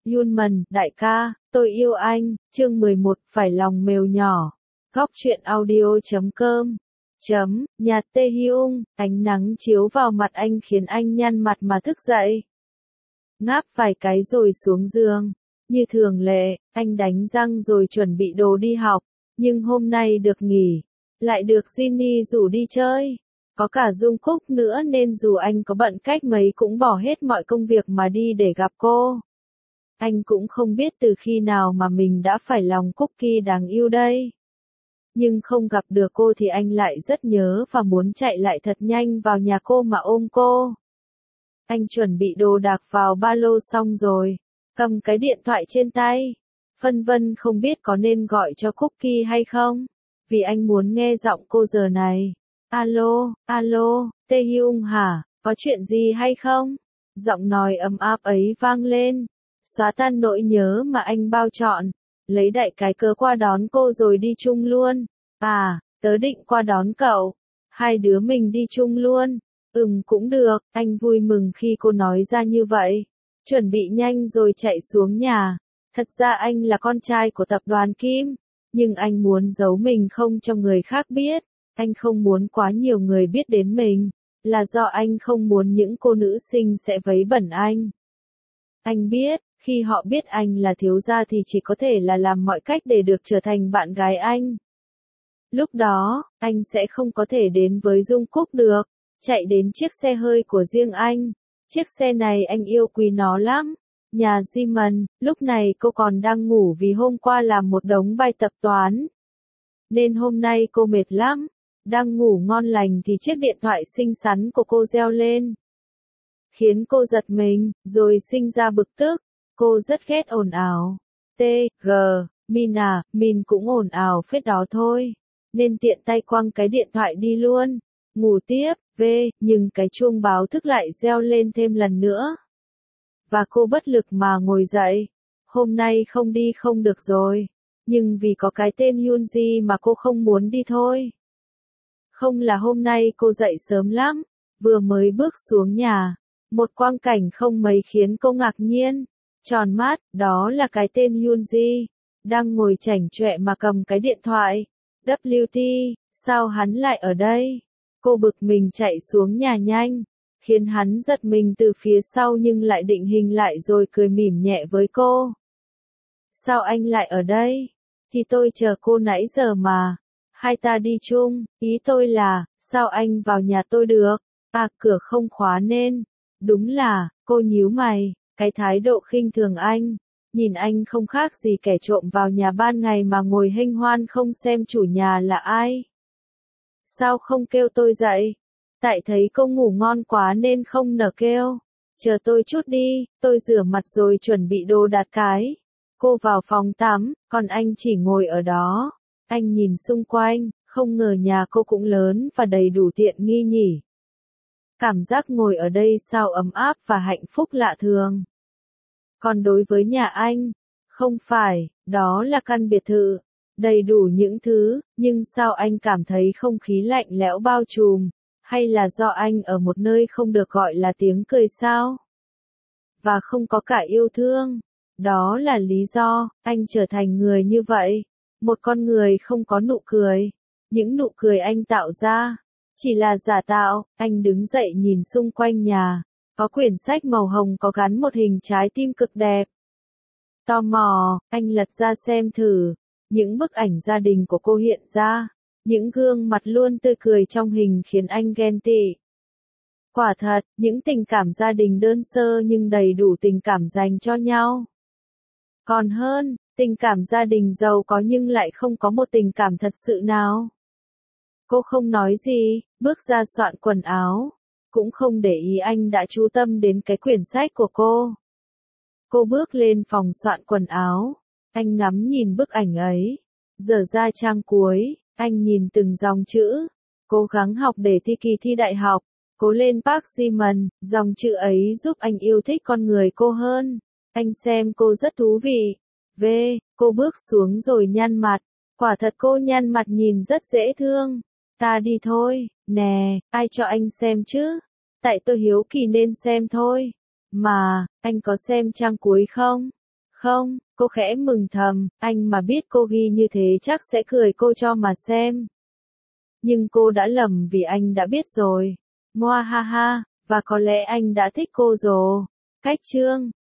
Yunman, đại ca, tôi yêu anh, chương 11, phải lòng mèo nhỏ. Góc truyện audio.com. Nhà Tae Hyung, ánh nắng chiếu vào mặt anh khiến anh nhăn mặt mà thức dậy. Ngáp vài cái rồi xuống giường. Như thường lệ, anh đánh răng rồi chuẩn bị đồ đi học. Nhưng hôm nay được nghỉ. Lại được Jinny rủ đi chơi. Có cả Jungkook nữa nên dù anh có bận cách mấy cũng bỏ hết mọi công việc mà đi để gặp cô. Anh cũng không biết từ khi nào mà mình đã phải lòng Cookie đáng yêu đây. Nhưng không gặp được cô thì anh lại rất nhớ và muốn chạy lại thật nhanh vào nhà cô mà ôm cô. Anh chuẩn bị đồ đạc vào ba lô xong rồi, cầm cái điện thoại trên tay. Phân vân không biết có nên gọi cho Cookie hay không, vì anh muốn nghe giọng cô giờ này. Alo, Tae Hyung hả, có chuyện gì hay không? Giọng nói ấm áp ấy vang lên, xóa tan nỗi nhớ mà anh bao trọn. Lấy đại cái cớ qua đón cô rồi đi chung luôn. À, tớ định qua đón cậu. Hai đứa mình đi chung luôn. Cũng được, anh vui mừng khi cô nói ra như vậy. Chuẩn bị nhanh rồi chạy xuống nhà. Thật ra anh là con trai của tập đoàn Kim, nhưng anh muốn giấu mình không cho người khác biết. Anh không muốn quá nhiều người biết đến mình, là do anh không muốn những cô nữ sinh sẽ vấy bẩn anh. Anh biết, khi họ biết anh là thiếu gia thì chỉ có thể là làm mọi cách để được trở thành bạn gái anh. Lúc đó, anh sẽ không có thể đến với Jungkook được, chạy đến chiếc xe hơi của riêng anh. Chiếc xe này anh yêu quý nó lắm. Nhà Jimin, lúc này cô còn đang ngủ vì hôm qua làm một đống bài tập toán. Nên hôm nay cô mệt lắm. Đang ngủ ngon lành thì chiếc điện thoại xinh xắn của cô reo lên. Khiến cô giật mình, rồi sinh ra bực tức. Cô rất ghét ồn ào. Min cũng ồn ào phết đó thôi. Nên tiện tay quăng cái điện thoại đi luôn. Ngủ tiếp, nhưng cái chuông báo thức lại reo lên thêm lần nữa. Và cô bất lực mà ngồi dậy. Hôm nay không đi không được rồi. Nhưng vì có cái tên Hyunji mà cô không muốn đi thôi. Không là hôm nay cô dậy sớm lắm. Vừa mới bước xuống nhà. Một quang cảnh không mấy khiến cô ngạc nhiên. Tròn mắt, đó là cái tên Hyunji. Đang ngồi chảnh chọe mà cầm cái điện thoại. WT, sao hắn lại ở đây? Cô bực mình chạy xuống nhà nhanh. Khiến hắn giật mình từ phía sau nhưng lại định hình lại rồi cười mỉm nhẹ với cô. Sao anh lại ở đây? Thì tôi chờ cô nãy giờ mà. Hai ta đi chung, ý tôi là, sao anh vào nhà tôi được? À, cửa không khóa nên. Đúng là, cô nhíu mày, cái thái độ khinh thường anh. Nhìn anh không khác gì kẻ trộm vào nhà ban ngày mà ngồi hênh hoan không xem chủ nhà là ai. Sao không kêu tôi dậy? Tại thấy cô ngủ ngon quá nên không nỡ kêu. Chờ tôi chút đi, tôi rửa mặt rồi chuẩn bị đồ đạc cái. Cô vào phòng tắm, còn anh chỉ ngồi ở đó. Anh nhìn xung quanh, không ngờ nhà cô cũng lớn và đầy đủ tiện nghi nhỉ. Cảm giác ngồi ở đây sao ấm áp và hạnh phúc lạ thường. Còn đối với nhà anh, không phải, đó là căn biệt thự, đầy đủ những thứ, nhưng sao anh cảm thấy không khí lạnh lẽo bao trùm, hay là do anh ở một nơi không được gọi là tiếng cười sao? Và không có cả yêu thương, đó là lý do, anh trở thành người như vậy, một con người không có nụ cười, những nụ cười anh tạo ra, chỉ là giả tạo. Anh đứng dậy nhìn xung quanh nhà. Có quyển sách màu hồng có gắn một hình trái tim cực đẹp. Tò mò, anh lật ra xem thử. Những bức ảnh gia đình của cô hiện ra. Những gương mặt luôn tươi cười trong hình khiến anh ghen tị. Quả thật, những tình cảm gia đình đơn sơ nhưng đầy đủ tình cảm dành cho nhau. Còn hơn, tình cảm gia đình giàu có nhưng lại không có một tình cảm thật sự nào. Cô không nói gì, bước ra soạn quần áo. Cũng không để ý anh đã chú tâm đến cái quyển sách của cô. Cô bước lên phòng soạn quần áo. Anh ngắm nhìn bức ảnh ấy. Dở ra trang cuối, anh nhìn từng dòng chữ. Cố gắng học để thi kỳ thi đại học. Cố lên Park Jimin, dòng chữ ấy giúp anh yêu thích con người cô hơn. Anh xem cô rất thú vị. Cô bước xuống rồi nhăn mặt. Quả thật cô nhăn mặt nhìn rất dễ thương. Ta đi thôi, nè, ai cho anh xem chứ? Tại tôi hiếu kỳ nên xem thôi. Mà, anh có xem trang cuối không? Không, cô khẽ mừng thầm, anh mà biết cô ghi như thế chắc sẽ cười cô cho mà xem. Nhưng cô đã lầm vì anh đã biết rồi. Moa ha ha, và có lẽ anh đã thích cô rồi. Cách chương